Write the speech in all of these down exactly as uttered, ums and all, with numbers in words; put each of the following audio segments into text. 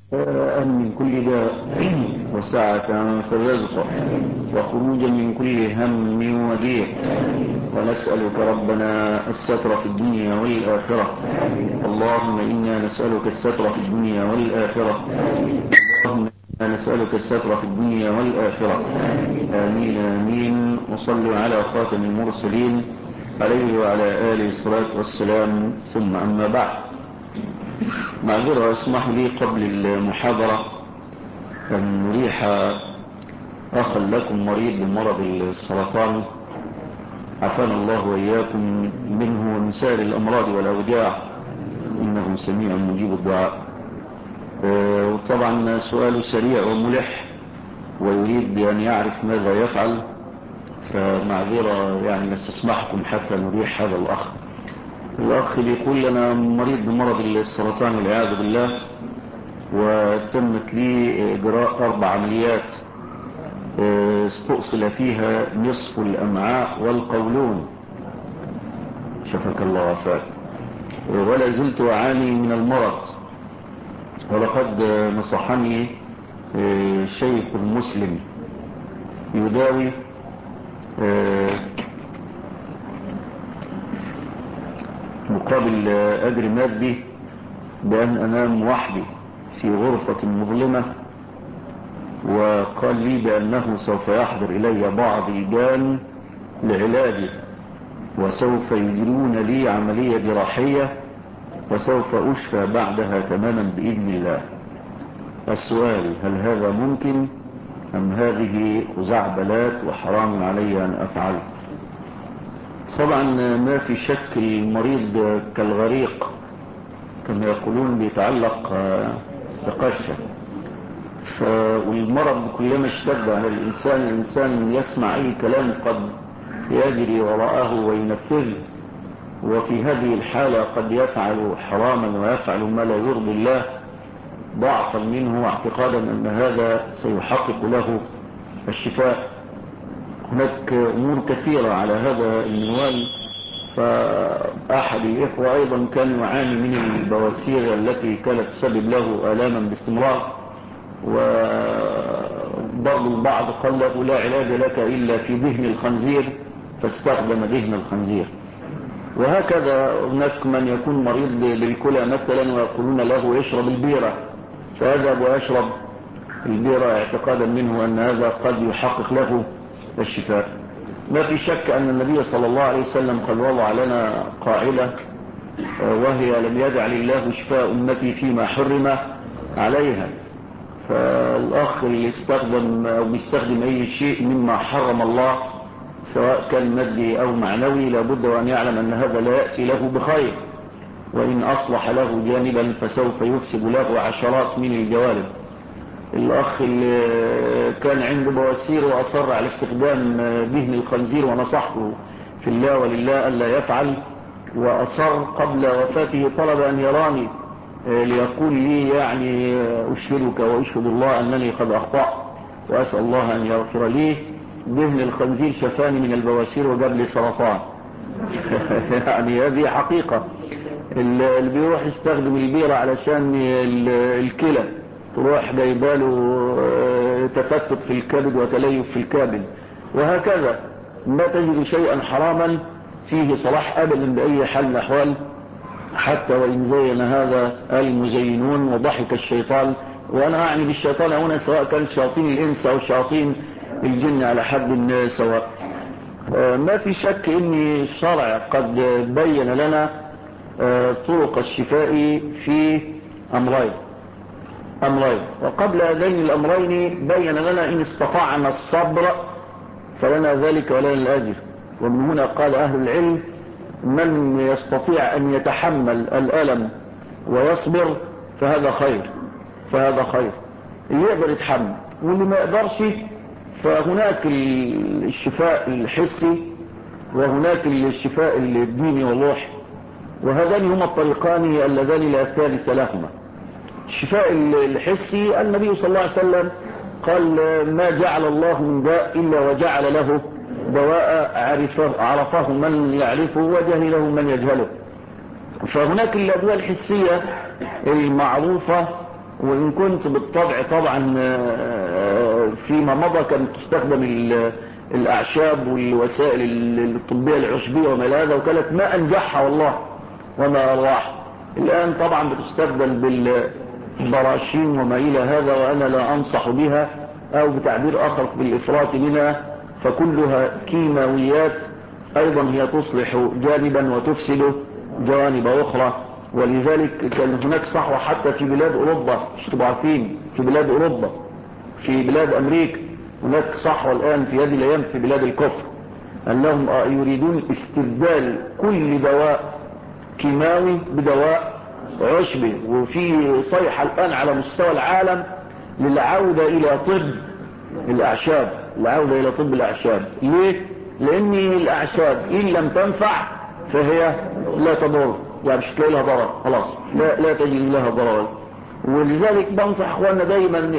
شفاء من كل داء وسعة في الرزق وخروجا من كل هم وضيق. ونسألك ربنا الستر في الدنيا والآخرة. اللهم إنا نسألك الستر في الدنيا والآخرة. اللهم إنا نسألك الستر في الدنيا والآخرة. آمين آمين. وصلوا على خاتم المرسلين عليه وعلى آله الصلاة والسلام. ثم أما بعد، معذرة اسمح لي قبل المحاضرة أن نريح أخا لكم مريض بمرض السرطان، عافانا الله وإياكم منه ومن سائر الأمراض والأوجاع، إنه سميع مجيب الدعاء. وطبعا سؤال سريع وملح ويريد أن يعرف ماذا يفعل، فمعذرة يعني نستسمحكم حتى نريح هذا الأخ. الأخ بيقول أنا مريض بمرض السرطان والعياذ بالله، وتمت لي إجراء أربع عمليات استؤصل فيها نصف الأمعاء والقولون، شفاك الله وعافاك، ولا زلت أعاني من المرض. ولقد نصحني شيخ مسلم يداوي مقابل أجر مادي بأن أنام وحدي في غرفة مظلمة، وقال لي بأنه سوف يحضر إلي بعض الجان لعلاجي، وسوف يجرون لي عملية جراحية، وسوف أشفى بعدها تماما بإذن الله. السؤال: هل هذا ممكن أم هذه خزعبلات وحرام علي أن أفعل؟ طبعا ما في شك المريض كالغريق كما يقولون، بيتعلق بقشة، والمرض كلما اشتد على الإنسان الإنسان يسمع أي كلام قد يجري وراءه وينفذه، وفي هذه الحالة قد يفعل حراما ويفعل ما لا يرضي الله ضعفا منه واعتقادا أن هذا سيحقق له الشفاء. هناك أمور كثيرة على هذا المنوال. فأحد الإخوة أيضا كان يعاني من البواسير التي كانت تسبب له آلاما باستمرار، وبعض البعض قال له لا علاج لك إلا في دهن الخنزير، فاستخدم دهن الخنزير. وهكذا هناك من يكون مريض بالكلى مثلا ويقولون له اشرب البيرة، فيذهب ويشرب البيرة اعتقادا منه أن هذا قد يحقق له الشفاء. ما في شك أن النبي صلى الله عليه وسلم قد وضع لنا قاعدة، وهي لم يجعل الله شفاء أمتي فيما حرم عليها. فالأخ اللي يستخدم أو بيستخدم أي شيء مما حرم الله سواء كان مادي أو معنوي لابد وأن يعلم أن هذا لا يأتي له بخير، وإن أصلح له جانبا فسوف يفسد له عشرات من الجوانب. الأخ اللي كان عنده بواسير وأصر على استخدام دهن الخنزير ونصحته في الله ولله ألا يفعل، وأصر قبل وفاته طلب أن يراني ليقول لي يعني أشهدك وأشهد الله أنني قد أخطأت وأسأل الله أن يغفر لي، دهن الخنزير شفاني من البواسير وجاب لي سرطان. يعني هذه حقيقة. اللي بيروح يستخدم البيرة علشان الكلى تروح جايباله تفتت في الكبد وتليف في الكبد، وهكذا ما تجد شيئا حراما فيه صلاح أبدا بأي حال من الأحوال، حتى وإن زين هذا المزينون وضحك الشيطان. وأنا أعني بالشيطان هنا سواء كان شياطين الإنس أو شياطين الجن على حد سواء. ما في شك أن الشرع قد بين لنا طرق الشفاء في أمرين أمرين وقبل هذين الأمرين بين لنا إن استطعنا الصبر فلنا ذلك ولنا الأجر. ومن هنا قال أهل العلم: من يستطيع أن يتحمل الألم ويصبر فهذا خير فهذا خير اللي يقدر يتحمل، واللي ما يقدرش فهناك الشفاء الحسي وهناك الشفاء الديني والروحي، وهذان هما الطريقان اللذان لا ثالث لهما. الشفاء الحسي النبي صلى الله عليه وسلم قال: ما جعل الله من داء إلا وجعل له دواء عرفه, عرفه من يعرفه وجهله من يجهله. فهناك الأدوية الحسية المعروفة وإن كنت بالطبع طبعا فيما مضى كانت تستخدم الأعشاب والوسائل الطبية العشبية وما إلى هذا، وكانت ما أنجحها والله وما أرواح. الآن طبعا بتستخدم بالبراشين وما إلى هذا، وأنا لا أنصح بها، أو بتعبير آخر بالإفراط منها، فكلها كيماويات أيضا هي تصلح جانبا وتفسد جوانب أخرى. ولذلك كان هناك صحوة حتى في بلاد أوروبا، مش تبقوا عارفين، في بلاد أوروبا، في بلاد أمريكا هناك صحوة الآن في هذه الأيام في بلاد الكفر، أنهم يريدون استبدال كل دواء كيماوي بدواء عشبي. وفي صيحة الآن على مستوى العالم للعودة إلى طب الأعشاب، العودة إلى طب الأعشاب. ليه؟ لأن الأعشاب إن لم تنفع فهي لا تضر، يعني مش تلاقي لها ضرر، خلاص لا, لا تجد لها ضرر. ولذلك بنصح اخواننا دايما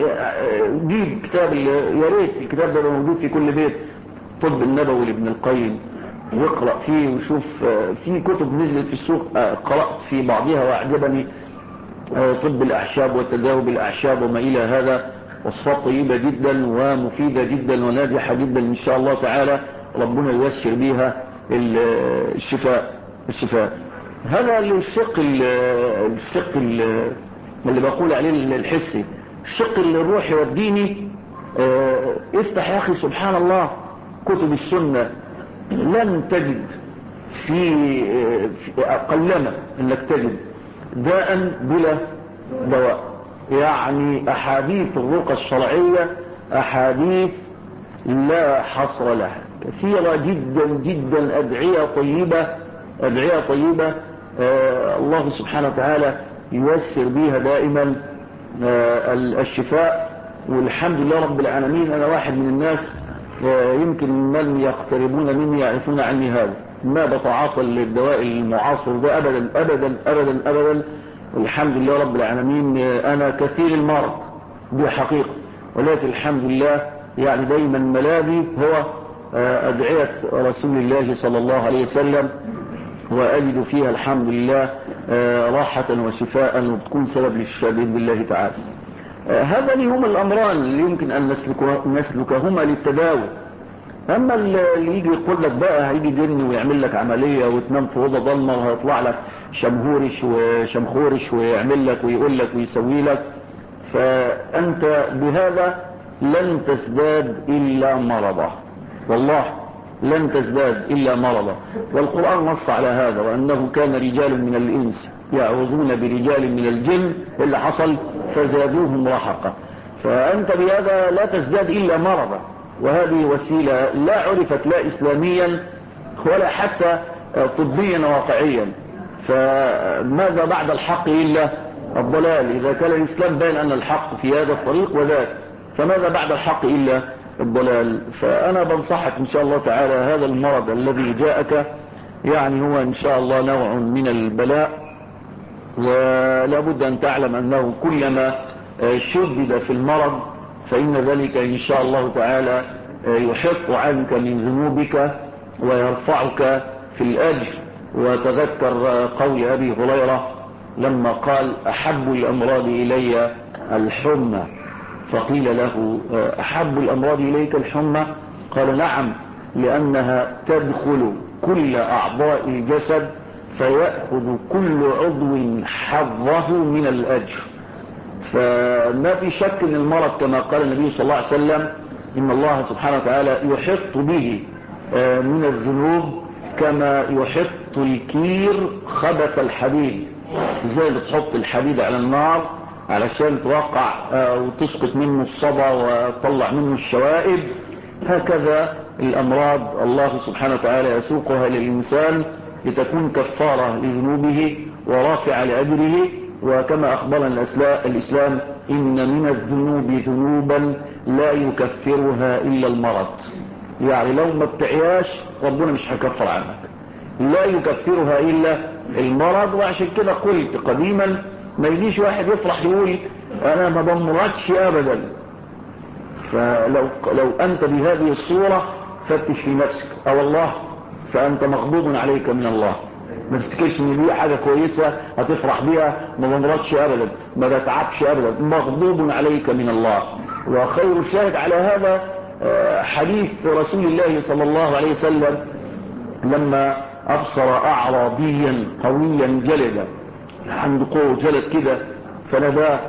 جيب كتاب، يا ريت الكتاب ده موجود في كل بيت، طب النبوي لابن القيم، واقرأ فيه وشوف. في كتب نزلت في السوق قرأت في بعضها واعجبني، طب الأعشاب والتداوي بالأعشاب وما إلى هذا، وصفات طيبة جدا ومفيدة جدا وناجحة جدا إن شاء الله تعالى، ربنا ييسر بيها الشفاء الشفاء هذا الشق الشق اللي بقول عليه الحسي. الشق الروحي والديني، اه افتح يا أخي سبحان الله كتب السنة، لن تجد في, في قلما انك تجد داء بلا دواء. يعني احاديث الرقى الشرعية احاديث لا حصر لها، كثيرة جدا جدا، ادعية طيبة ادعية طيبة آه الله سبحانه وتعالى ييسر بها دائما آه الشفاء. والحمد لله رب العالمين. انا واحد من الناس آه يمكن من يقتربون مني يعرفون عني هذا، ما بتعاطى الدواء المعاصر ده ابدا ابدا ابدا ابدا. والحمد لله رب العالمين. آه انا كثير المرض دي حقيقة، ولكن الحمد لله يعني دايما ملاذي هو آه ادعية رسول الله صلى الله عليه وسلم، وأجد فيها الحمد لله راحة وشفاء، وبتكون سبب للشفاء بإذن الله تعالى. هذان هم الأمران اللي يمكن أن نسلكهما للتداوي. أما اللي يجي يقول لك بقى هيجي جن ويعمل لك عملية وتنام في أوضة ضلمة وهيطلع لك شمهورش وشمخورش ويعمل لك ويقول لك ويسوي لك، فأنت بهذا لن تزداد إلا مرضا، والله لن تزداد إلا مرضا. والقرآن نص على هذا، وأنه كان رجال من الإنس يعوذون برجال من الجن، اللي حصل فزادوهم رهقا. فأنت بهذا لا تزداد إلا مرضا، وهذه وسيلة لا عرفت لا إسلاميا ولا حتى طبيا واقعيا. فماذا بعد الحق إلا الضلال؟ إذا كان الإسلام بين أن الحق في هذا الطريق وذاك، فماذا بعد الحق إلا الضلال؟ فأنا بنصحك إن شاء الله تعالى، هذا المرض الذي جاءك يعني هو إن شاء الله نوع من البلاء، ولا بد أن تعلم أنه كلما شدد في المرض فإن ذلك إن شاء الله تعالى يحط عنك من ذنوبك ويرفعك في الأجر. وتذكر قول أبي هريرة لما قال أحب الأمراض إلي الحمى، فقيل له أحب الأمراض إليك الحمى؟ قال نعم، لأنها تدخل كل أعضاء الجسد فيأخذ كل عضو حظه من الأجر. فما في شك ان المرض كما قال النبي صلى الله عليه وسلم إن الله سبحانه وتعالى يحط به من الذنوب كما يحط الكير خبث الحديد. ازاي بتحط الحديد على النار علشان توقع وتسقط منه الصدى وتطلع منه الشوائب، هكذا الأمراض الله سبحانه وتعالى يسوقها للإنسان لتكون كفارة لذنوبه ورافعة لأجره. وكما أخبرنا الإسلام إن من الذنوب ذنوبا لا يكفرها إلا المرض. يعني لو ما بتعياش ربنا مش هيكفر عنك، لا يكفرها إلا المرض. وعشان كده قلت قديما ما يجيش واحد يفرح يقول أنا ما بمرضش أبدا. فلو لو أنت بهذه الصورة فتش في نفسك، أو الله فأنت مغضوب عليك من الله. ما تفتكرش ان دي حاجة كويسة هتفرح بيها، ما بمرضش ابدا، ما بتعبش ابدا، مغضوب عليك من الله. وخير الشاهد على هذا حديث رسول الله صلى الله عليه وسلم لما ابصر اعرابيا قويا جلدا، عنده قوة جلد كده، فناداه،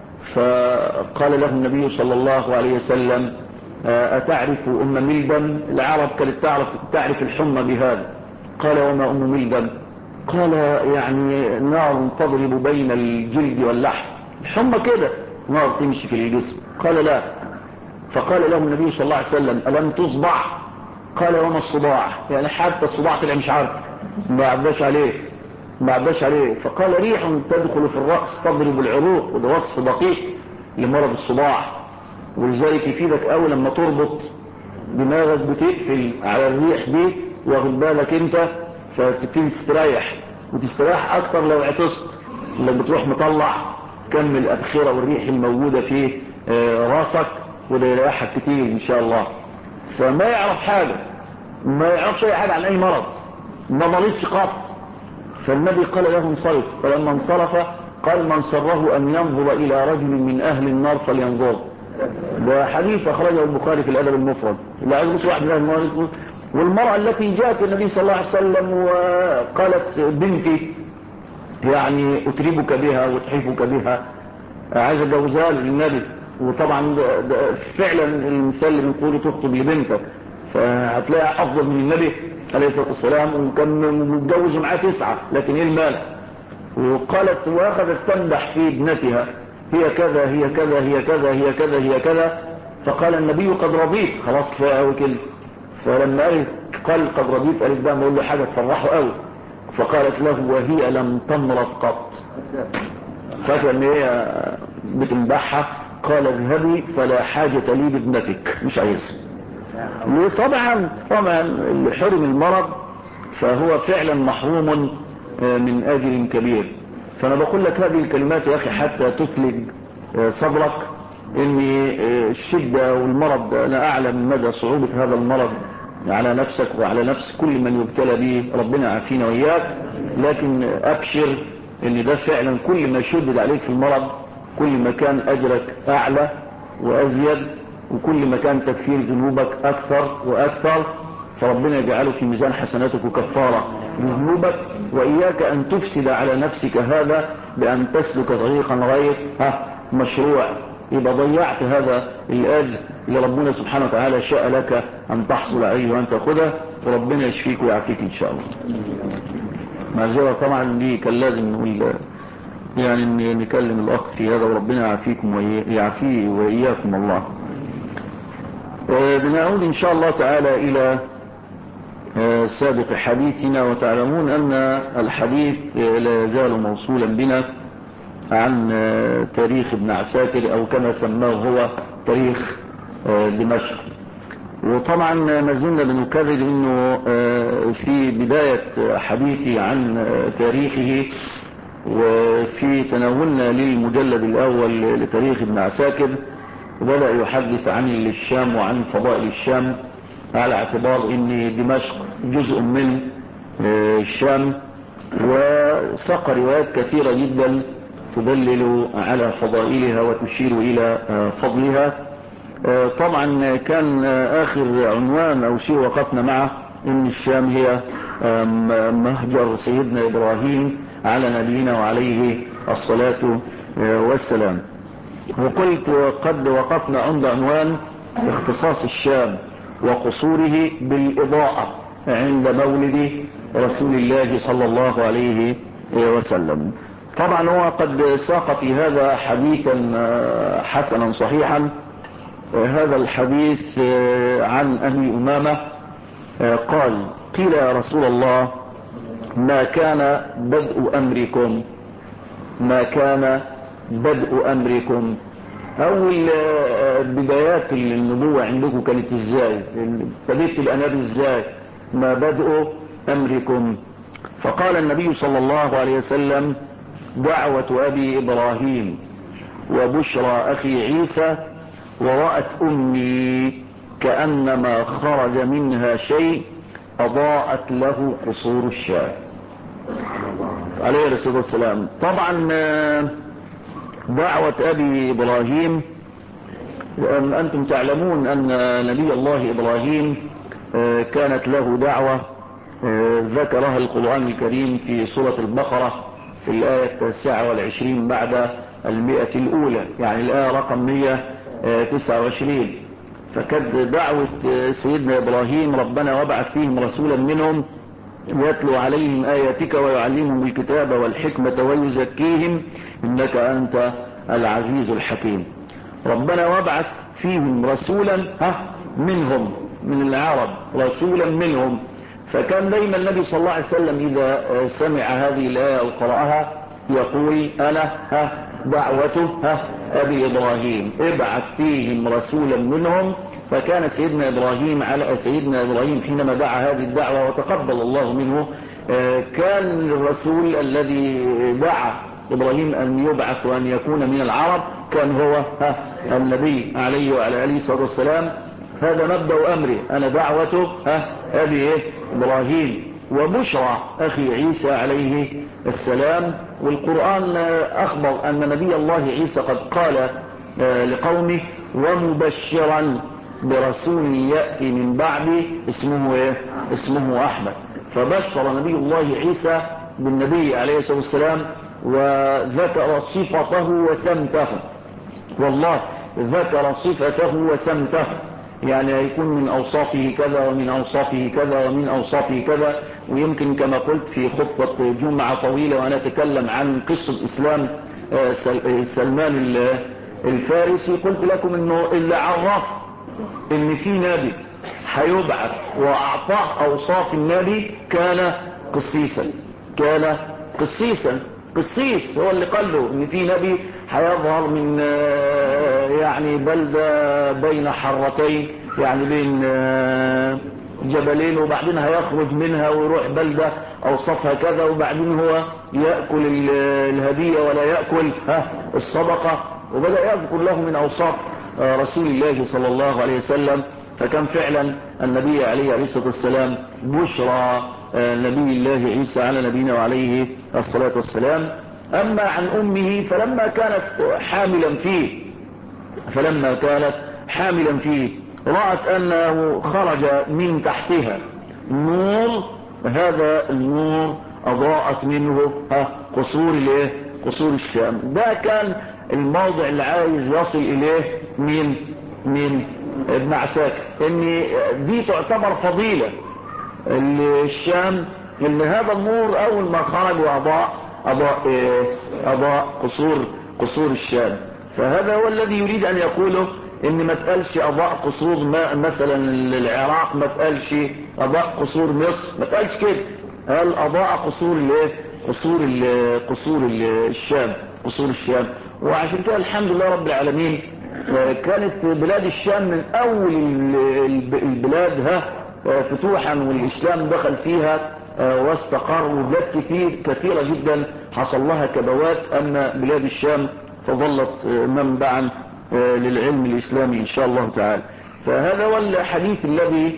فقال له النبي صلى الله عليه وسلم أتعرف أم ملدم؟ العرب كانت تعرف تعرف الحمى بهذا. قال وما أم ملدم؟ قال يعني نار تضرب بين الجلد واللحم، الحمى كده نار تمشي في الجسم. قال لا. فقال له النبي صلى الله عليه وسلم ألم تصبع؟ قال وما الصداع؟ يعني حتى الصداع طلع مش عارف، ما عداش عليه ما عداش عليه. فقال ريح تدخل في الرأس تضرب العروق، وده وصف دقيق لمرض الصداع. ولذلك يفيدك أول لما تربط دماغك بتقفل على الريح دي، واخد بالك انت، فتبتدي تستريح، وتستريح اكتر لو عطست، لو بتروح مطلع كم الأبخرة والريح الموجودة في راسك، وده يريحك كتير ان شاء الله. فما يعرف حاجة، ما يعرفش اي حاجة عن اي مرض، ما مرضش قط. فالنبي قال له انصرف، فلما انصرف قال من سره ان ينظر الى رجل من اهل النار فلينظر. ده حديث اخرجه البخاري في الادب المفرد. اللي عايز يبص واحد من اهل النار. والمرأة التي جاءت النبي صلى الله عليه وسلم وقالت بنتي يعني اتربك بها وتحفك بها، عايز اتجوزها للنبي. وطبعا ده ده فعلا المثال اللي بنقوله تخطب لبنتك، فهتلاقي افضل من النبي عليه الصلاه والسلام، وكان متجوز معاه تسعه، لكن ايه المال؟ وقالت واخذت تمدح في ابنتها، هي كذا هي كذا هي كذا هي كذا هي كذا. فقال النبي قد رضيت، خلاص كفايه قوي كده. فلما قال قال قد رضيت، قالت بقى ما اقول له حاجه تفرحه قوي. فقالت له وهي لم تمرض قط. فاكره ان هي بتمدحها. قال اذهبي فلا حاجه لي بابنتك، مش عايزها. طبعا طبعا اللي حرم المرض فهو فعلا محروم من اجر كبير. فانا بقول لك هذه الكلمات يا اخي حتى تثلج صدرك، ان الشده والمرض، انا اعلم مدى صعوبه هذا المرض على نفسك وعلى نفس كل من يبتلى به، ربنا يعافينا واياك. لكن ابشر ان ده فعلا كل ما شدد عليك في المرض كل ما كان اجرك اعلى وازيد، وكل ما كان تكفير ذنوبك اكثر واكثر، فربنا يجعله في ميزان حسناتك وكفاره لذنوبك. واياك ان تفسد على نفسك هذا بان تسلك طريقا غير ها مشروع، يبقى ضيعت هذا الاجر اللي ربنا سبحانه وتعالى شاء لك ان تحصل عليه وان تاخذه، وربنا يشفيك ويعافيك ان شاء الله. معذره طبعا دي كان لازم نقول يعني نكلم الاخ في هذا، وربنا يعافيكم ويعافيه واياكم الله. بنعود ان شاء الله تعالى الى سابق حديثنا، وتعلمون ان الحديث لا يزال موصولا بنا عن تاريخ ابن عساكر، او كما سماه هو تاريخ دمشق. وطبعا ما زلنا بنكرر انه في بداية حديثي عن تاريخه وفي تناولنا للمجلد الاول لتاريخ ابن عساكر بدأ يحدث عن الشام وعن فضائل الشام، على اعتبار ان دمشق جزء من الشام، وساق روايات كثيرة جدا تدلل على فضائلها وتشير الى فضلها. طبعا كان اخر عنوان او شيء وقفنا معه ان الشام هي مهجر سيدنا ابراهيم على نبينا وعليه الصلاة والسلام. وقلت قد وقفنا عند عنوان اختصاص الشام وقصوره بالإضاءة عند مولد رسول الله صلى الله عليه وسلم. طبعا هو قد ساق في هذا حديثا حسنا صحيحا. هذا الحديث عن أبي أمامة قال قيل يا رسول الله ما كان بدء أمركم ما كان بدء أمركم أول بدايات النبوة عندكم كانت إزاي؟ بديت الأنبي إزاي؟ ما بدء أمركم؟ فقال النبي صلى الله عليه وسلم دعوة أبي إبراهيم وبشرى أخي عيسى ورأت أمي كأنما خرج منها شيء أضاءت له قصور الشام. عليه الصلاة والسلام. طبعا دعوة أبي إبراهيم، أنتم تعلمون أن نبي الله إبراهيم كانت له دعوة ذكرها القرآن الكريم في سورة البقرة في الآية التاسعة والعشرين بعد المئة الأولى، يعني الآية رقم مئة وتسعة وعشرين. فكانت دعوة سيدنا إبراهيم: ربنا وابعث فيهم رسولا منهم يتلو عليهم آياتك ويعلمهم الكتاب والحكمة ويزكيهم إنك أنت العزيز الحكيم. ربنا وابعث فيهم رسولا ها منهم، من العرب، رسولا منهم. فكان دايما النبي صلى الله عليه وسلم إذا سمع هذه الآية أو قرأها يقول: أنا ها دعوته ها أبي إبراهيم، ابعث فيهم رسولا منهم. فكان سيدنا إبراهيم على سيدنا إبراهيم حينما دعا هذه الدعوة وتقبل الله منه، كان الرسول الذي دعا إبراهيم أن يبعث وأن يكون من العرب كان هو ها النبي عليه وعلى آله الصلاة والسلام. هذا مبدأ أمره: أنا دعوته ها أبي إيه إبراهيم. وبشرى أخي عيسى عليه السلام، والقرآن أخبر أن نبي الله عيسى قد قال لقومه: ومبشرا برسول يأتي من بعدي اسمه إيه؟ اسمه أحمد. فبشر نبي الله عيسى بالنبي عليه الصلاة والسلام وذكر صفته وسمته. والله ذكر صفته وسمته، يعني هيكون من أوصافه كذا ومن أوصافه كذا ومن أوصافه كذا. ويمكن كما قلت في خطبة جمعة طويلة وأنا أتكلم عن قصة إسلام سلمان الفارسي، قلت لكم إنه اللي عرف إن في نبي هيبعث وأعطاه أوصاف النبي كان قسيسا. كان قسيسا قسيس هو اللي قال له إن في نبي هيظهر من يعني بلدة بين حرتين، يعني بين جبلين، وبعدين هيخرج منها ويروح بلدة أوصافها كذا، وبعدين هو يأكل الهدية ولا يأكل ها الصدقة. وبدأ يذكر له من أوصاف رسول الله صلى الله عليه وسلم. فكان فعلا النبي عليه الصلاة والسلام بشرى نبي الله عيسى على نبينا وعليه الصلاة والسلام. أما عن أمه فلما كانت حاملا فيه فلما كانت حاملا فيه رأت أنه خرج من تحتها نور، هذا النور أضاءت منه قصور الايه قصور الشام. ده كان الموضع اللي عايز يصل إليه من من ابن عساكر، ان دي تعتبر فضيلة الشام، ان هذا النور اول ما خرج واضاء اضاء ايه اضاء قصور قصور الشام. فهذا هو الذي يريد ان يقوله، ان ما تقالش اضاء قصور ما مثلا العراق، ما تقالش اضاء قصور مصر، ما تقالش كده، قال اضاء قصور الايه قصور ال قصور الشام قصور الشام. وعشان كده الحمد لله رب العالمين كانت بلاد الشام من اول البلاد ها فتوحا، والاسلام دخل فيها واستقر، وبلاد كثير كثيرة جدا حصل لها كبوات. اما بلاد الشام فظلت منبعا للعلم الاسلامي ان شاء الله تعالى. فهذا هو الحديث الذي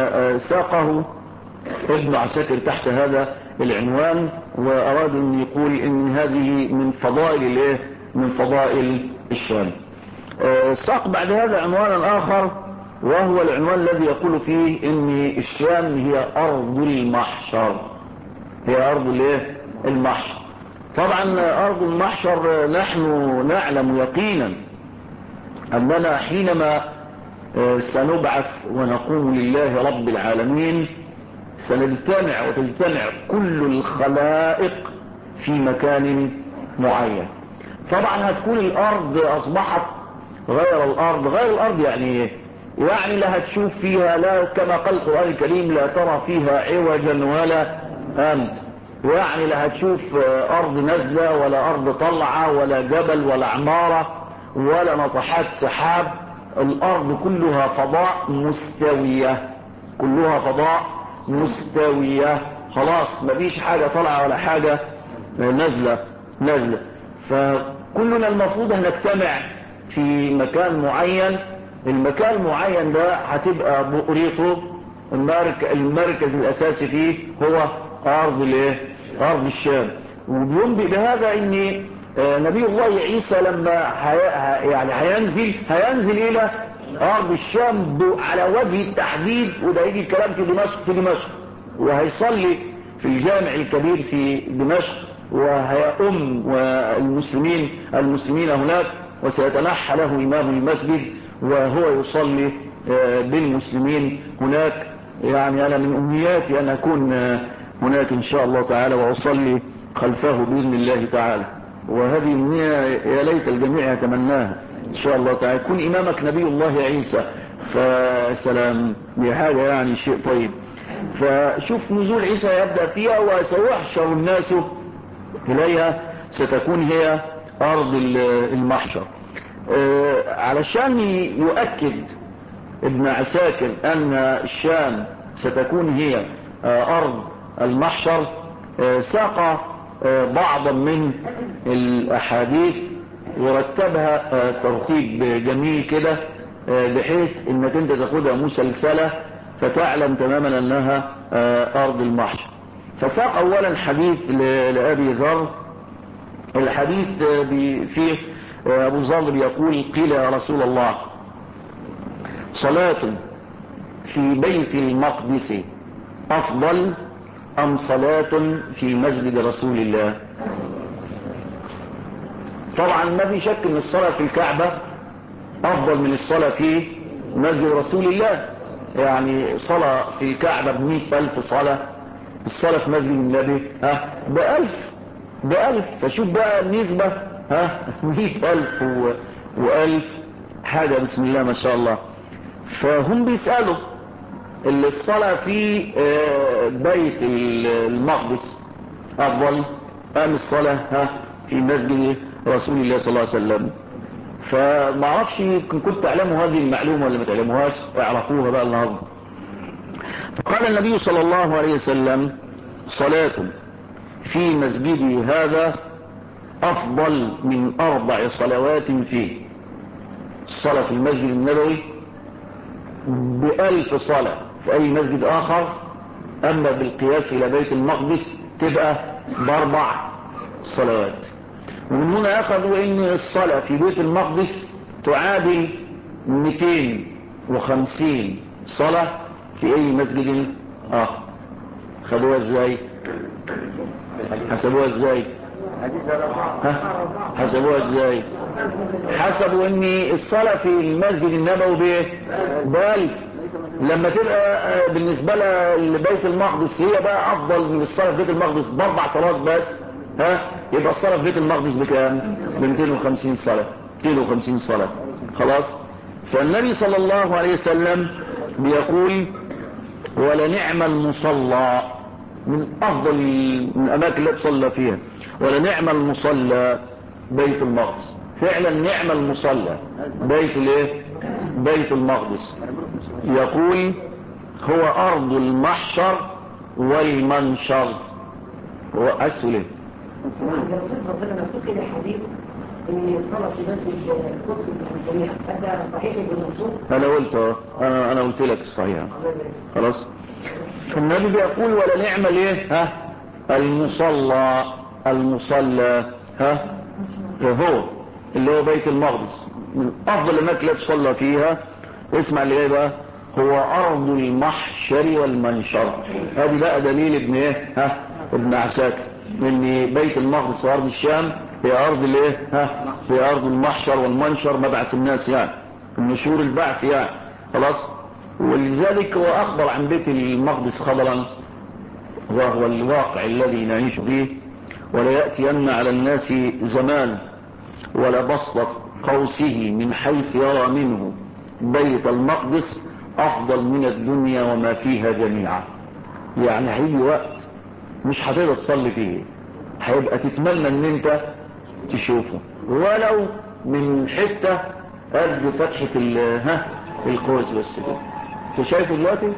ساقه ابن عساكر تحت هذا العنوان، واراد ان يقول ان هذه من فضائل الايه من فضائل الشام. ساق بعد هذا عنوانا آخر، وهو العنوان الذي يقول فيه ان الشام هي أرض المحشر. هي أرض الايه المحشر. طبعا أرض المحشر نحن نعلم يقينا أننا حينما سنبعث ونقوم لله رب العالمين سنجتمع وتجتمع كل الخلائق في مكان معين. طبعا هتكون الأرض أصبحت غير الأرض. غير الأرض يعني ايه؟ يعني لا هتشوف فيها، لا كما قال القرآن الكريم لا ترى فيها عوجا ولا أمت. يعني لا هتشوف أرض نزلة ولا أرض طلعة ولا جبل ولا عمارة ولا نطحات سحاب. الأرض كلها فضاء مستوية، كلها فضاء مستوية، خلاص مفيش حاجة طلعة ولا حاجة نزلة نزلة. فكلنا المفروض هنجتمع في مكان معين. المكان المعين ده هتبقى بؤريته المركز, المركز الاساسي فيه هو ارض الايه أرض الشام. وبينبئ بهذا ان نبي الله عيسى لما يعني هينزل هينزل الى أرض الشام على وجه التحديد، وده يجي الكلام في دمشق في دمشق وهيصلي في الجامع الكبير في دمشق، وهيؤم المسلمين المسلمين هناك، وسيتنحى له إمام المسجد وهو يصلي بالمسلمين هناك. يعني أنا من أمنياتي أن أكون هناك إن شاء الله تعالى وأصلي خلفه بإذن الله تعالى، وهذه أمنية يا ليت الجميع يتمناها إن شاء الله تعالى. يكون إمامك نبي الله عيسى، فسلام بحاجة يعني شيء طيب. فشوف نزول عيسى يبدأ فيها وسيحشر الناس إليها، ستكون هي أرض المحشر. علشان يؤكد ابن عساكر أن الشام ستكون هي أرض المحشر، ساق بعضا من الأحاديث ورتبها ترتيب جميل كده، بحيث انك انت تاخدها مسلسلة فتعلم تماما انها أرض المحشر. فساق أولا حديث لأبي ذر. الحديث فيه أبو ذر بيقول: قيل يا رسول الله، صلاة في بيت المقدس أفضل أم صلاة في مسجد رسول الله؟ طبعا ما في شك ان الصلاة في الكعبة أفضل من الصلاة في مسجد رسول الله. يعني صلاة في الكعبة بمئة ألف صلاة، الصلاة في مسجد النبي ها بألف بألف. فشوف بقى النسبة ها مئة ألف و... وألف حاجة بسم الله ما شاء الله. فهم بيسألوا الصلاة في بيت المقدس أفضل أم الصلاة ها في مسجد رسول الله صلى الله عليه وسلم. فما اعرفش كنت تعلموا هذه المعلومة ولا ما تعلموهاش، اعرفوها بقى النهارده. فقال النبي صلى الله عليه وسلم: صلاة في مسجدي هذا أفضل من أربع صلوات فيه. الصلاة في المسجد النبوي بألف صلاة في أي مسجد آخر، أما بالقياس إلى بيت المقدس تبقى بأربع صلوات. ومن هنا أخذوا إن الصلاة في بيت المقدس تعادل مئتين وخمسين صلاة في أي مسجد آخر. خدوها إزاي؟ حسبوها إزاي؟ ها؟ حسبوها إزاي؟ حسبوا إن الصلاة في المسجد النبوي بإيه؟ بألف. لما تبقى بالنسبة لبيت المقدس هي بقى أفضل من الصلاة في بيت المقدس بأربع صلوات بس، ها؟ يبقى الصلاة في بيت المقدس بكام؟ ب مئتين وخمسين صلاة، مئتين وخمسين صلاة. خلاص. فالنبي صلى الله عليه وسلم بيقول: ولنعم المصلى، من افضل من الاماكن اللي تصلى فيها، ولنعم المصلى بيت المقدس. فعلا نعم المصلى بيت الايه؟ بيت المقدس. يقول: هو ارض المحشر والمنشر. هو اسهل ايه؟ ان الصلاه في مسجد القدس الجميع هذا صحيح بالمنصوص؟ انا قلت انا انا قلت لك الصحيح خلاص. فالنبي بيقول: ولا نعم الايه ها المصلى، المصلى ها وهو اللي هو بيت المقدس من افضل الاماكن اللي تصلى فيها. اسمع اللي جاي بقى: هو ارض المحشر والمنشر. هذه بقى دليل ابن ايه ها ابن عساكر ان بيت المقدس وارض الشام هي ارض الايه ها هي ارض المحشر والمنشر، مبعث الناس يعني، النشور البعث يعني. خلاص. ولذلك هو اخبر عن بيت المقدس خبرا وهو الواقع الذي نعيش فيه: ولا يأتين على الناس زمان ولا بسط قوسه من حيث يرى منه بيت المقدس افضل من الدنيا وما فيها جميعا. يعني هيجي وقت مش هتقدر تصلي فيه، هيبقى تتمنى ان انت تشوفه ولو من حتة قد فتحة ها القوس بس كده. انت شايفه دلوقتي؟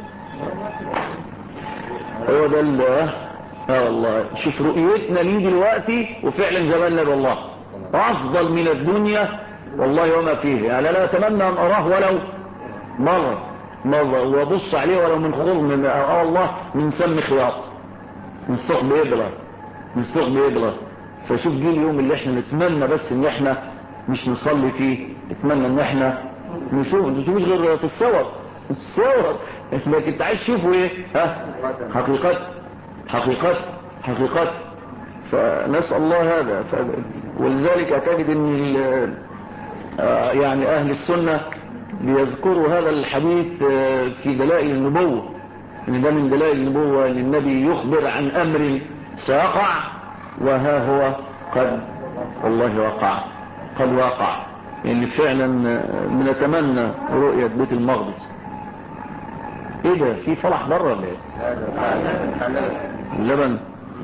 هو ده اللي اه والله شوف رؤيتنا ليه دلوقتي، وفعلا زماننا والله افضل من الدنيا والله وما فيه. يعني انا اتمنى ان اراه ولو مرة مرة وابص عليه ولو من خرم اه الله من سم خياط من ثقب ابره. السوق بيجرى. فشوف جه اليوم اللي احنا نتمنى بس ان احنا مش نصلي فيه، نتمنى ان احنا نشوف نشوفش غير في الصور الصور لكن انت عايز تشوفه ايه؟ ها حقيقات حقيقات حقيقات. فنسأل الله هذا. ف... ولذلك تجد ان آه يعني اهل السنة بيذكروا هذا الحديث آه في دلائل النبوة، ان ده من دلائل النبوة ان النبي يخبر عن امر سيقع وها هو قد والله وقع قد وقع. يعني فعلا بنتمنى رؤية بيت المقدس. ايه ده في فرح بره ولا ايه؟ اللبن.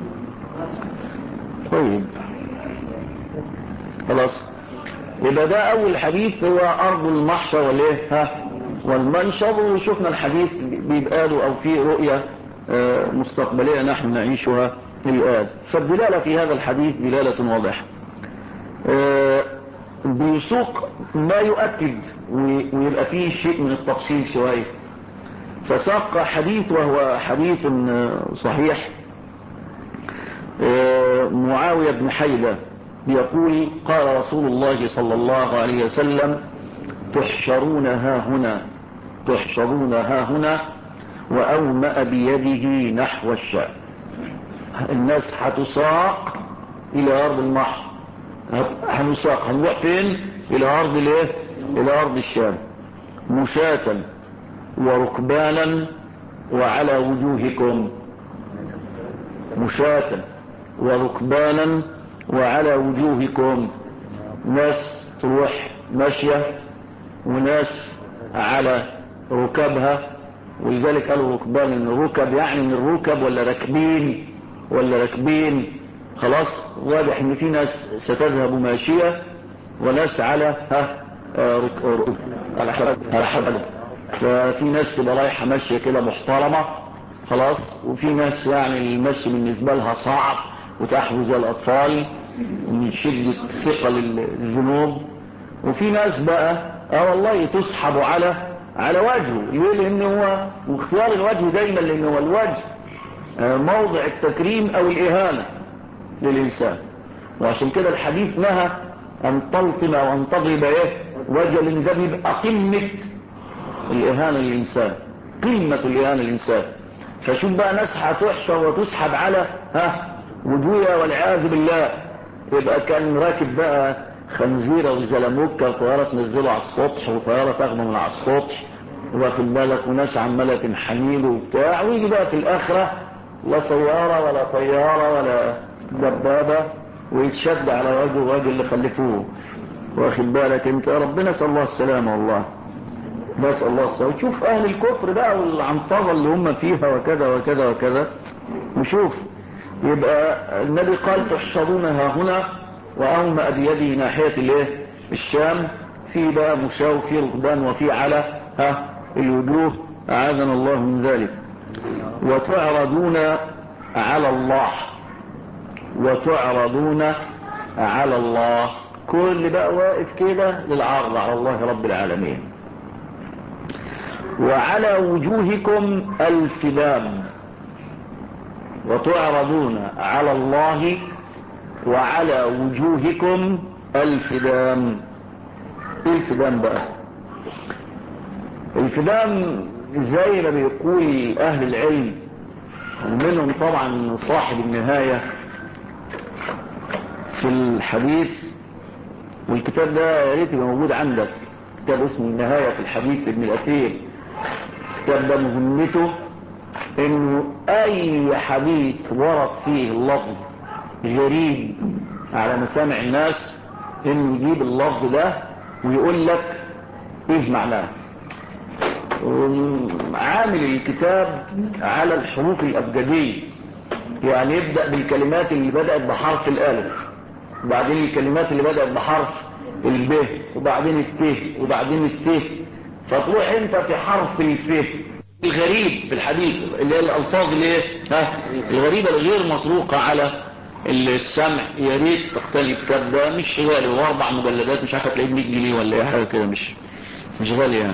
طيب خلاص يبقى ده اول حديث هو ارض المحشر والايه ها والمنشر. وشفنا الحديث بيبقى له او فيه رؤية مستقبلية نحن نعيشها الآن. فالدلالة في هذا الحديث دلالة واضحة بيسوق ما يؤكد ويبقى فيه شيء من التفصيل شوية. فساق حديث وهو حديث صحيح معاوية بن حيدة يقول قال رسول الله صلى الله عليه وسلم تحشرون ها هنا تحشرون ها هنا وأومأ بيده نحو الشام. الناس هتساق إلى أرض المحشر، هنساق هنروح فين؟ إلى أرض الايه؟ إلى أرض الشام مشاة وركبانا وعلى وجوهكم. مشاة وركبانا وعلى وجوهكم. ناس تروح ماشية وناس على ركبها. ولذلك قالوا ركبان ان الركب يعني من الركب ولا راكبين ولا راكبين. خلاص واضح ان في ناس ستذهب ماشية وناس على ها ركب على حبل. ففي ناس تبقى رايحة ماشية كده محترمة خلاص، وفي ناس يعني المشي بالنسبة لها صعب وتحوي زي الأطفال من شدة ثقل الذنوب. وفي ناس بقى اه والله تسحب على على وجهه. ليه؟ لأنه هو واختيار الوجه دايما لأنه هو الوجه آه موضع التكريم أو الإهانة للإنسان. وعشان كده الحديث نهى أن تلطم أو أن تضرب إيه وجه، لأن ده بيبقى قمة الإهانة للإنسان، قمة الإهانة للإنسان. فشوف بقى ناس هتحشر وتسحب على ها وجوهها والعياذ بالله. يبقى كان راكب بقى خنزيرة وزلموكة وطيارة تنزله على السطح وطيارة تاخده من على السطح واخد بالك وناس عمالة تنحنيله وبتاع، ويجي بقى في الآخرة لا سيارة ولا طيارة ولا دبابة ويتشد على وجه وجه اللي خلفوه واخد بالك انت. ربنا نسأل الله السلامة والله نسأل الله السلامة. وتشوف أهل الكفر بقى والعنطرة اللي هم فيها وكذا وكذا وكذا وشوف. يبقى النبي قال تحشرون ها هنا وأومأ بيده ناحية الايه الشام. في بقى مشاة وفي ركبان وفي على ها الوجوه أعاذنا الله من ذلك. وتعرضون على الله وتعرضون على الله. كل بقى واقف كده للعرض على الله رب العالمين. وعلى وجوهكم الفدام. وتعرضون على الله وعلى وجوهكم الفدام. ايه الفدام بقى؟ الفدام زي ما بيقول اهل العلم ومنهم طبعا صاحب النهاية في الحديث، والكتاب ده يا ريت يبقى موجود عندك، كتاب اسمه النهاية في الحديث ابن الأثير. الكتاب ده مهمته انه اي حديث ورد فيه اللفظ جريد على مسامع الناس انه يجيب اللفظ ده ويقول لك ايه معناه. عامل الكتاب على الحروف الابجدية، يعني يبدأ بالكلمات اللي بدأت بحرف الالف وبعدين الكلمات اللي بدأت بحرف الب وبعدين الت وبعدين الث. فتروح انت في حرف الف الغريب في الحديث اللي هي الالفاظ اللي ايه ها الغريبة الغير مطروقة على السمع. يا ريت تقتني الكتاب ده، مش غالي، هو اربع مجلدات مش عارف تلاقيه مية جنيه ولا اي حاجه كده، مش مش غالي يعني.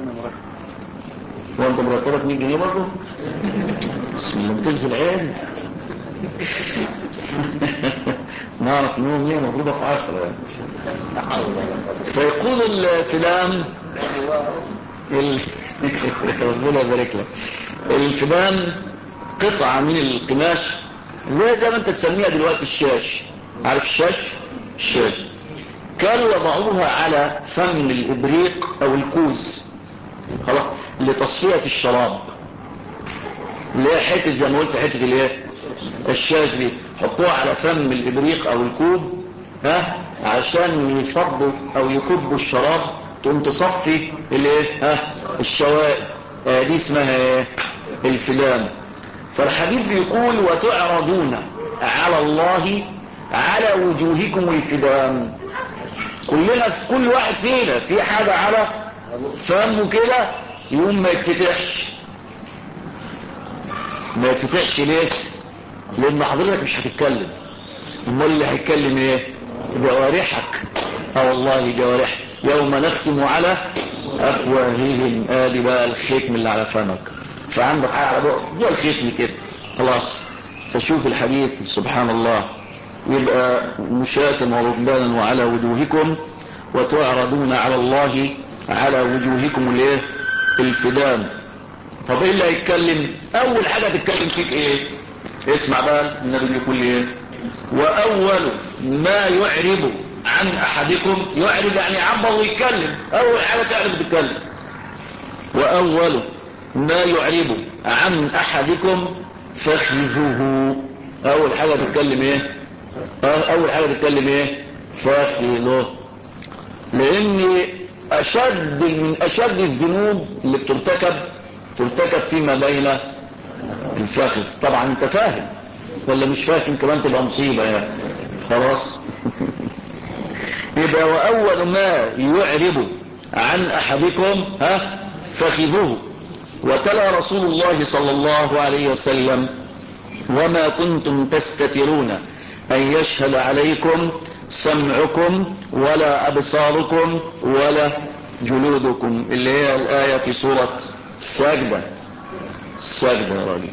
وانت مرتبك مية جنيه برضه؟ بسم الله بتنزل عين. نعرف انهم هي مضروبة في عشرة يعني. فيقول الفلان ال... ربنا يبارك لك. الفلان قطعة من القماش اللي هي زي ما انت تسميها دلوقتي الشاش. عارف الشاش؟ الشاش كانوا يضعوها على فم الابريق او الكوز خلاص لتصفية الشراب، اللي هي حتة زي ما قلت حتة اللي هي الشاش دي، حطوها على فم الابريق او الكوب ها عشان يفضوا او يكبوا الشراب تقوم تصفي الايه ها الشوائب. آه دي اسمها ايه؟ الفلام. فالحديث بيقول وتعرضون على الله على وجوهكم الفلام. كلنا في كل واحد فينا في حاجة على فمه كده يقوم ما يتفتحش. ما يتفتحش ليه؟ لان حضرتك مش هتتكلم، امال اللي هيتكلم ايه؟ جوارحك. اه والله جوارحك. يوم نختم على افواههم. ادي بقى الختم اللي على فمك، فعندك حاجه على بقى ده الختم كده خلاص. فشوف الحديث سبحان الله، يبقى مشاة وركبانا وعلى وجوهكم وتعرضون على الله على وجوهكم الايه؟ الفدان. طب ايه اللي هيتكلم؟ اول حاجه تتكلم فيك ايه؟ اسمع بقى النبي بيقول ايه؟ واول ما يعرض عن احدكم، يعرض يعني يعبر ويتكلم، اول حاجه تعرض تتكلم. واول ما يعرض عن احدكم فخذوه. اول حاجه تتكلم ايه؟ اول حاجه تتكلم ايه؟ فخذوه. لان اشد من اشد الذنوب اللي بترتكب ترتكب فيما بين الفخذ. طبعا انت فاهم ولا مش فاهم؟ كمان تبقى مصيبه يعني خلاص. يبقى واول ما يعرض عن احدكم ها فخذوه. وتلا رسول الله صلى الله عليه وسلم وما كنتم تستترون ان يشهد عليكم سمعكم ولا ابصاركم ولا جلودكم، اللي هي الايه في سوره السجده. السجده يا راجل.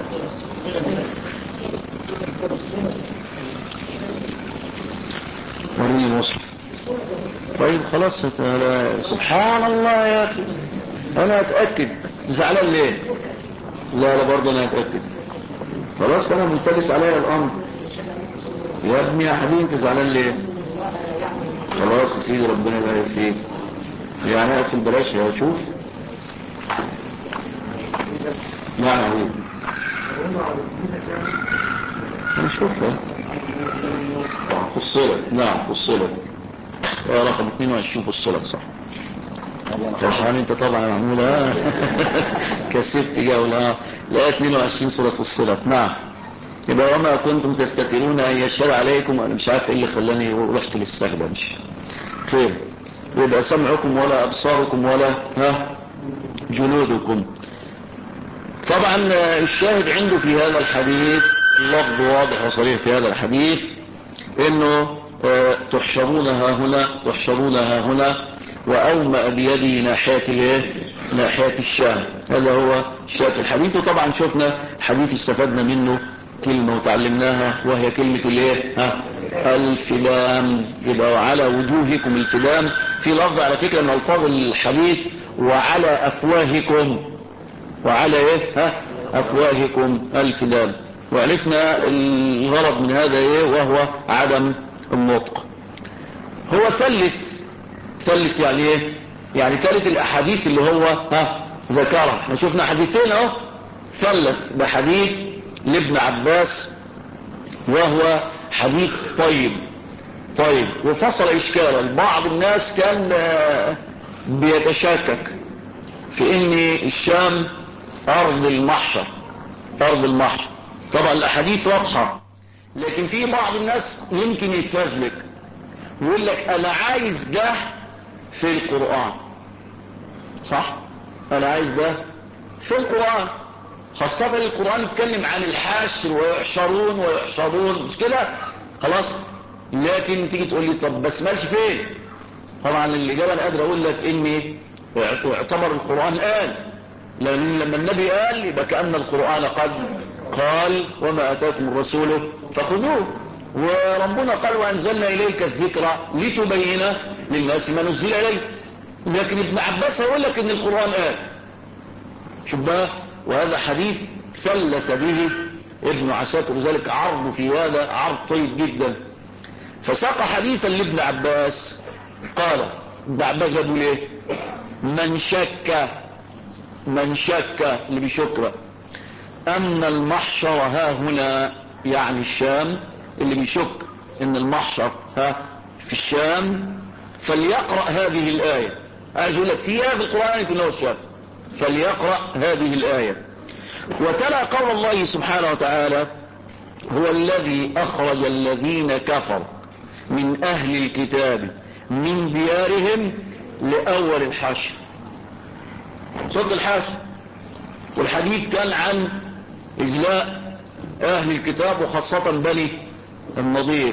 وريني المصحف. طيب خلاص. سبحان الله يا اخي، انا اتاكد. زعلان ليه؟ لا لا برضه انا اتاكد. خلاص انا ملتبس عليا الامر. يا ابني يا حبيبي انت زعلان ليه؟ خلاص يا سيدي ربنا يبارك فيك. يعني اقفل بلاش يا شوف. نعم يا حبيبي نشوفها. فصلت. نعم فصلت. يا رقم اثنين وعشرين فصلت صح. عشان انت طبعا معمولة كسبت جولة. لا اثنين وعشرين سورة فصلت. نعم. يبقى وما كنتم تستترون ان يشهد عليكم. انا مش عارف ايه اللي خلاني رحت للسجدة. مش خير. يبقى سمعكم ولا ابصاركم ولا ها جلودكم. طبعا الشاهد عنده في هذا الحديث اللفظ واضح وصريح في هذا الحديث انه تحشرون ها هنا تحشرون ها هنا واومأ بيدي ناحية الايه؟ ناحية الشام. هذا هو شاهد الحديث. وطبعا شفنا حديث استفدنا منه كلمة وتعلمناها وهي كلمة الايه؟ ها الفلام. يبقى على وجوهكم الفلام. في لفظ على فكرة من الفاظ الحديث وعلى افواهكم. وعلى ايه؟ ها افواهكم الفلام. وعرفنا الغرض من هذا ايه؟ وهو عدم النطق. هو ثلث. ثلث يعني ايه؟ يعني ثالث الاحاديث اللي هو ها ذكرها. احنا شفنا حديثين اهو. ثلث بحديث لابن عباس وهو حديث طيب. طيب وفصل اشكالا. بعض الناس كان بيتشاكك في ان الشام ارض المحشر. ارض المحشر. طبعا الاحاديث واضحه، لكن في بعض الناس يمكن يتفزلك ويقول لك انا عايز ده في القرآن. صح؟ انا عايز ده في القرآن. خاصة القرآن يتكلم عن الحشر ويحشرون ويحشرون مش كده؟ خلاص. لكن تيجي تقول لي طب بس مالش فين؟ طبعا الاجابة انا قادر اقول لك اني اعتبر القرآن قال لأن لما النبي قال يبقى كأن القرآن قد قال وما أتاكم الرسول فخذوه. وربنا قال وأنزلنا إليك الذكرى لتبين للناس ما نزل إليه. لكن ابن عباس يقول لك ان القرآن قال. شوف بقى، وهذا حديث ثلث به ابن عساكر، لذلك عرض في هذا عرض طيب جدا. فساق حديثا لابن عباس قال ابن عباس بيقول ايه؟ من شك من شك اللي بيشك ان المحشر ها هنا، يعني الشام، اللي بيشك ان المحشر ها في الشام فليقرأ هذه الآية. عايز اقول لك فيها في القرآن في نوع الشام، فليقرأ هذه الآية. وتلا قول الله سبحانه وتعالى هو الذي أخرج الذين كفروا من أهل الكتاب من ديارهم لأول الحشر، صوت الحشر. والحديث كان عن إجلاء أهل الكتاب وخاصة بني النضير.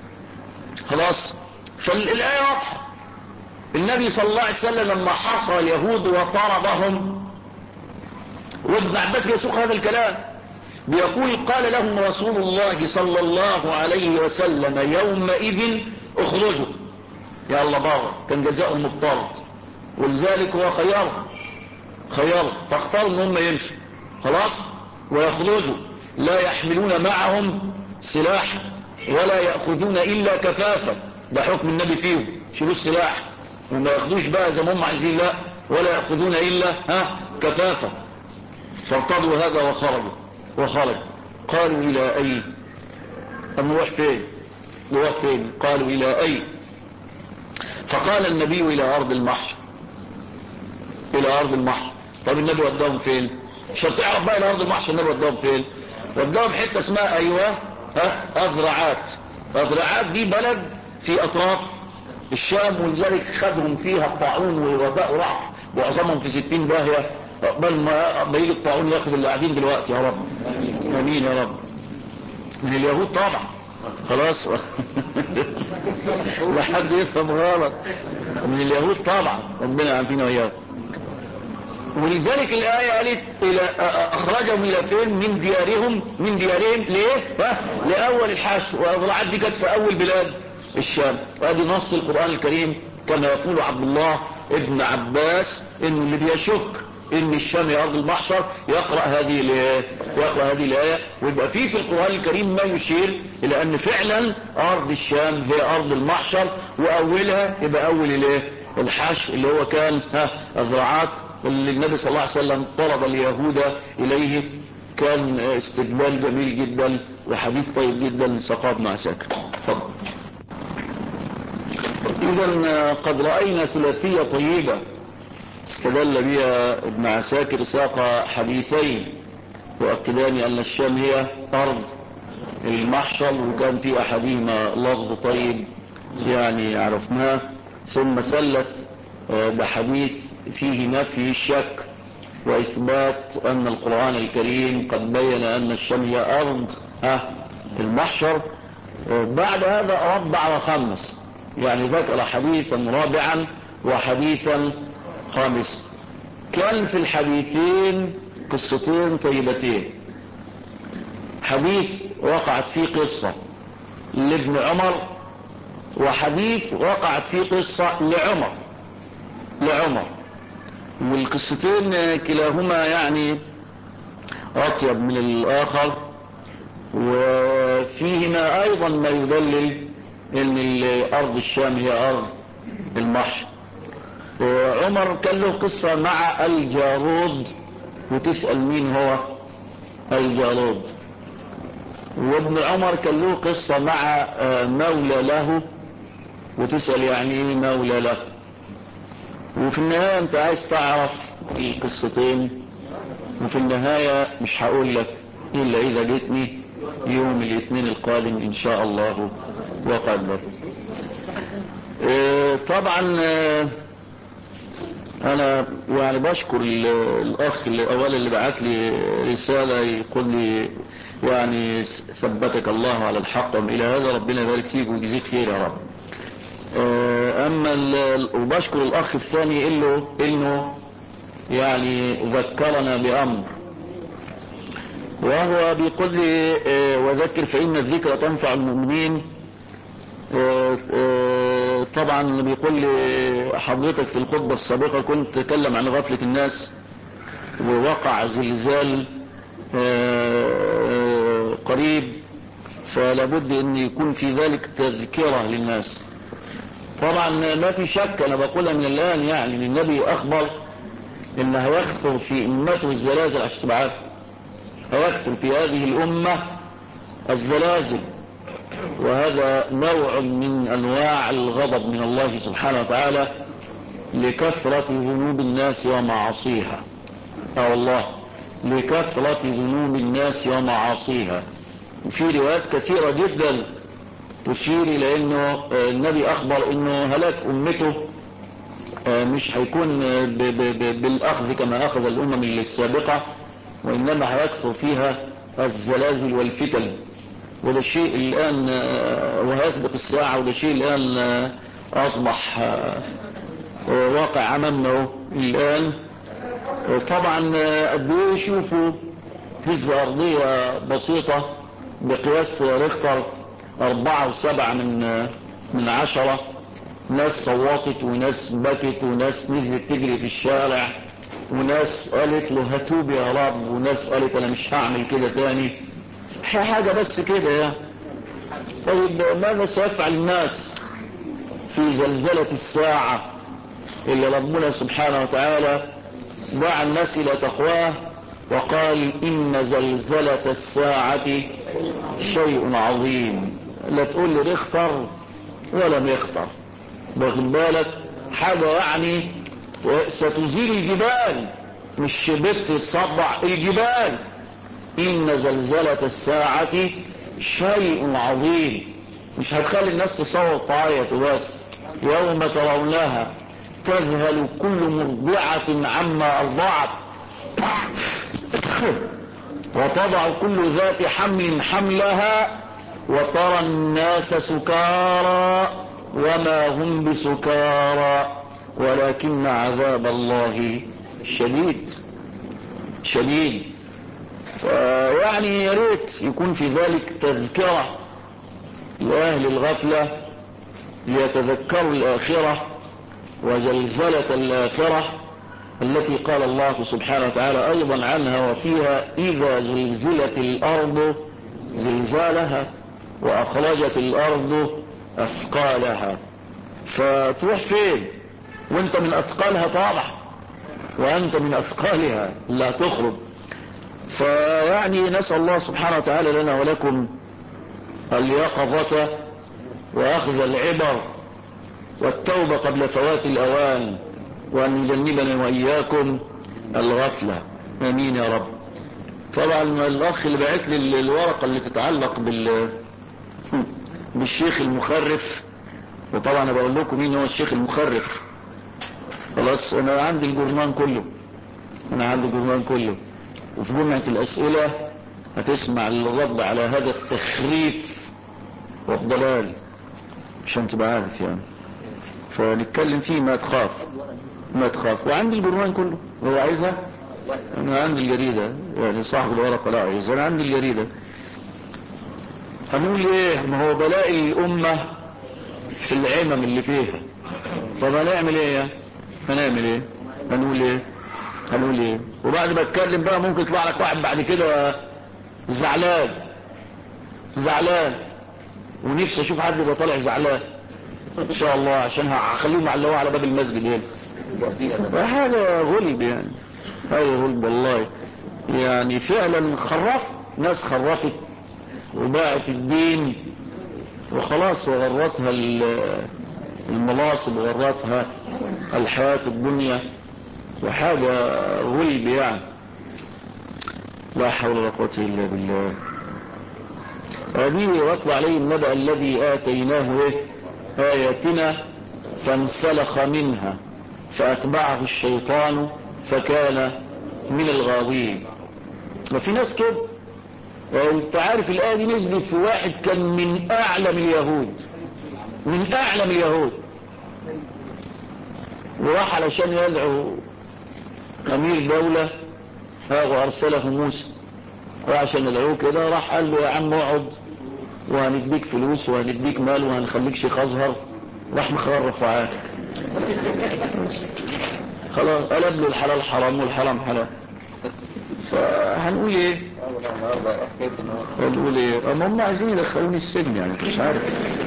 خلاص، فالآية واضحة. النبي صلى الله عليه وسلم لما حاصر اليهود وطردهم، وابن عباس بيسوق هذا الكلام بيقول قال لهم رسول الله صلى الله عليه وسلم يومئذ اخرجوا يا الله بره، كان جزاؤهم الطرد، ولذلك هو خيار خيار فاختاروا ان هم يمشوا خلاص ويخرجوا لا يحملون معهم سلاح ولا يأخذون الا كفافا. ده حكم النبي فيهم، شيلوا السلاح وما ياخدوش بقى زي ما هم عايزين، لا، ولا يأخذون الا ها كفافا. فارتضوا هذا وخرجوا وخرجوا قالوا الى اي؟ نروح فين؟ نروح فين؟ قالوا الى اي؟ فقال النبي الى ارض المحشر، الى ارض المحشر. طب النبي وداهم فين؟ عشان تعرف بقى الى ارض المحشر النبي وداهم فين؟ وداهم حته اسمها ايوه ها اذرعات. اذرعات دي بلد في اطراف الشام، ولذلك خدهم فيها الطاعون ووباء رعف وعظمهم في ستين باهيه. بل ما يجي الطاعون ياخذ اللي قاعدين دلوقتي يا رب، امين يا رب. من اليهود طبعا، خلاص لا حد يفهم غلط، من اليهود طبعا، ربنا يعافينا وإياهم. ولذلك الآية قالت إلى أخرجهم إلى فين؟ من ديارهم من ديارهم ليه؟ ها؟ لأول الحشر. وأضرعات دي كانت في أول بلاد الشام. وهذه نص القرآن الكريم كما يقول عبد الله ابن عباس إنه اللي بيشك إن الشام هي أرض المحشر يقرأ هذه الآية، يقرأ هذه الآية، ويبقى فيه في القرآن الكريم ما يشير إلى أن فعلا أرض الشام هي أرض المحشر، وأولها يبقى أول الإيه؟ الحشر اللي هو كان ها أذرعات، اللي النبي صلى الله عليه وسلم طرد اليهود إليه. كان استدلال جميل جدا وحديث طيب جدا ساقه ابن عساكر. تفضل. إذا قد رأينا ثلاثية طيبة استدل بها ابن عساكر، ساق حديثين يؤكدان أن الشام هي أرض المحشر، وكان في أحدهما لفظ طيب يعني عرفناه، ثم ثلث بحديث فيه نفي الشك وإثبات أن القرآن الكريم قد بين أن الشام هي أرض المحشر. بعد هذا ربع وخمس، يعني ذكر حديثا رابعا وحديثا خامسا. كان في الحديثين قصتين طيبتين. حديث وقعت فيه قصة لابن عمر، وحديث وقعت فيه قصة لعمر لعمر والقصتين كلاهما يعني أطيب من الآخر، وفيهما أيضا ما يدلل أن أرض الشام هي أرض المحشر. عمر كان له قصة مع الجارود، وتسأل مين هو الجارود. وابن عمر كان له قصة مع مولى له، وتسأل يعني ايه مولى له. وفي النهاية انت عايز تعرف القصتين، وفي النهاية مش هقول لك إلا إذا جيتني يوم الاثنين القادم إن شاء الله وقدر. اه طبعا اه أنا يعني بشكر الأخ اللي أولا اللي بعت لي رسالة يقول لي يعني ثبتك الله على الحق إلى هذا، ربنا يبارك فيك ويجزيك خير يا رب. اه أما وبشكر الأخ الثاني إنه إنه يعني ذكرنا بأمر، وهو بيقول لي وذكر فإن الذكر تنفع المؤمنين. طبعا بيقول لي حضرتك في الخطبة السابقة كنت تكلم عن غفلة الناس، ووقع زلزال قريب، فلابد ان يكون في ذلك تذكرة للناس. طبعا ما في شك، انا بقولها من الان، يعني النبي اخبر ان هيكثر في امته الزلازل، عشان تبقى عارف هيكثر في هذه الامة الزلازل، وهذا نوع من انواع الغضب من الله سبحانه وتعالى لكثرة ذنوب الناس ومعاصيها. اه والله، لكثرة ذنوب الناس ومعاصيها. وفي روايات كثيرة جدا تشير الى انه النبي اخبر انه هلاك امته مش هيكون بالاخذ كما اخذ الامم السابقة، وانما هيكثر فيها الزلازل والفتن. وده الشيء الان وهيسبق الساعة، وده الشيء الان اصبح واقع امامنا الان. طبعا قد ايه يشوفوا هزة ارضية بسيطة بقياس ريختر اربعة وسبعة من من عشرة، ناس صوتت وناس بكت وناس نزلت تجري في الشارع وناس قالت له هتوب يا رب وناس قالت انا مش هعمل كده تاني، حاجة بس كده يعني. طيب ماذا سيفعل الناس في زلزلة الساعة اللي ربنا سبحانه وتعالى دعا الناس الى تقواه وقال ان زلزلة الساعة شيء عظيم؟ لا تقول لي ريختر ولا ميختر، واخد بالك؟ حاجة يعني ستزيل الجبال، مش بت تصدع الجبال. ان زلزلة الساعة شيء عظيم، مش هتخلي الناس تصوت تعيط وبس. يوم ترونها تذهل كل مرضعة عما ارضعت وتضع كل ذات حمل حملها وترى الناس سكارى وما هم بسكارى ولكن عذاب الله شديد شديد. يعني يا ريت يكون في ذلك تذكرة لأهل الغفلة ليتذكروا الآخرة وزلزلة الآخرة التي قال الله سبحانه وتعالى أيضا عنها وفيها إذا زلزلت الأرض زلزالها وأخرجت الأرض أثقالها. فتروح فين وانت من أثقالها؟ طبعا وأنت من أثقالها لا تخرج. فيعني نسأل الله سبحانه وتعالى لنا ولكم اليقظة وأخذ العبر والتوبة قبل فوات الأوان، وأن يجنبنا وإياكم الغفلة، آمين يا رب. طبعا الأخ اللي بعت لي الورقة اللي تتعلق بال بالشيخ المخرف، وطبعا أنا بقول لكم مين هو الشيخ المخرف. خلاص أنا عندي الجرمان كله، أنا عندي الجرمان كله، وفي جمعة الأسئلة هتسمع الرد على هذا التخريف والضلال عشان تبقى عارف يعني، فنتكلم فيه ما تخاف ما تخاف. وعندي البرمان كله، هو عايزها؟ انا عندي الجريدة، يعني صاحب الورقة لا عايزها، انا عندي الجريدة. هنقول ايه؟ ما هو بلاء الامة في العمم اللي فيها، طب هنعمل ايه؟ هنعمل ايه؟ هنقول ايه؟ هنقول ايه؟ وبعد ما اتكلم بقى ممكن يطلع لك واحد بعد كده زعلان زعلان ونفسي اشوف حد يبقى طالع زعلان ان شاء الله، عشان هخليهم معلقوا على باب المسجد هنا. حاجه غلب يعني، حاجه غلب والله. يعني فعلا خرف ناس، خرفت وباعت الدين وخلاص، وغرتها المناصب وغرتها الحياه الدنيا، وحاجه غلب يعني. لا حول ولا قوه الا بالله. هذه واتل عليه النبأ الذي آتيناه ايه آياتنا فانسلخ منها فأتبعه الشيطان فكان من الغاوين. وفي ناس كده، انت عارف الآية دي نزلت في واحد كان من أعلم اليهود، من أعلم اليهود، وراح علشان يدعو أمير دولة وأرسله موسى، وعشان ادعوه كده راح قال له يا عم اقعد وهنديك فلوس وهنديك مال وهنخليك شيخ أزهر، راح مخرف وعاك خلاص قلب له الحلال حرام والحرام حلال. فهنقول ايه؟ هنقول ايه؟ اما هم عايزين يدخلوني السجن يعني مش عارف.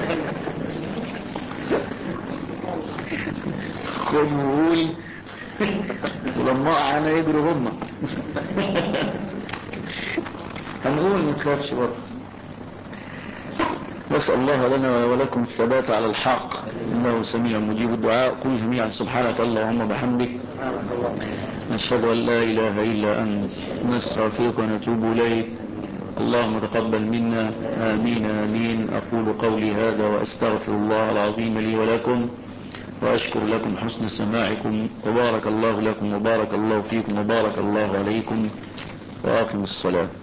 خد وقول ولما اقع انا يجروا هم. هنقول ما تخافش برضه. نسأل الله لنا ولكم الثبات على الحق إنه سميع مجيب الدعاء. قل جميعا سبحانك اللهم وبحمدك نشهد أن لا إله إلا أنت نستغفرك ونتوب إليك. اللهم تقبل منا آمين آمين. أقول قولي هذا وأستغفر الله العظيم لي ولكم وأشكر لكم حسن سماعكم وبارك الله لكم وبارك الله فيكم وبارك الله عليكم وأقم الصلاة.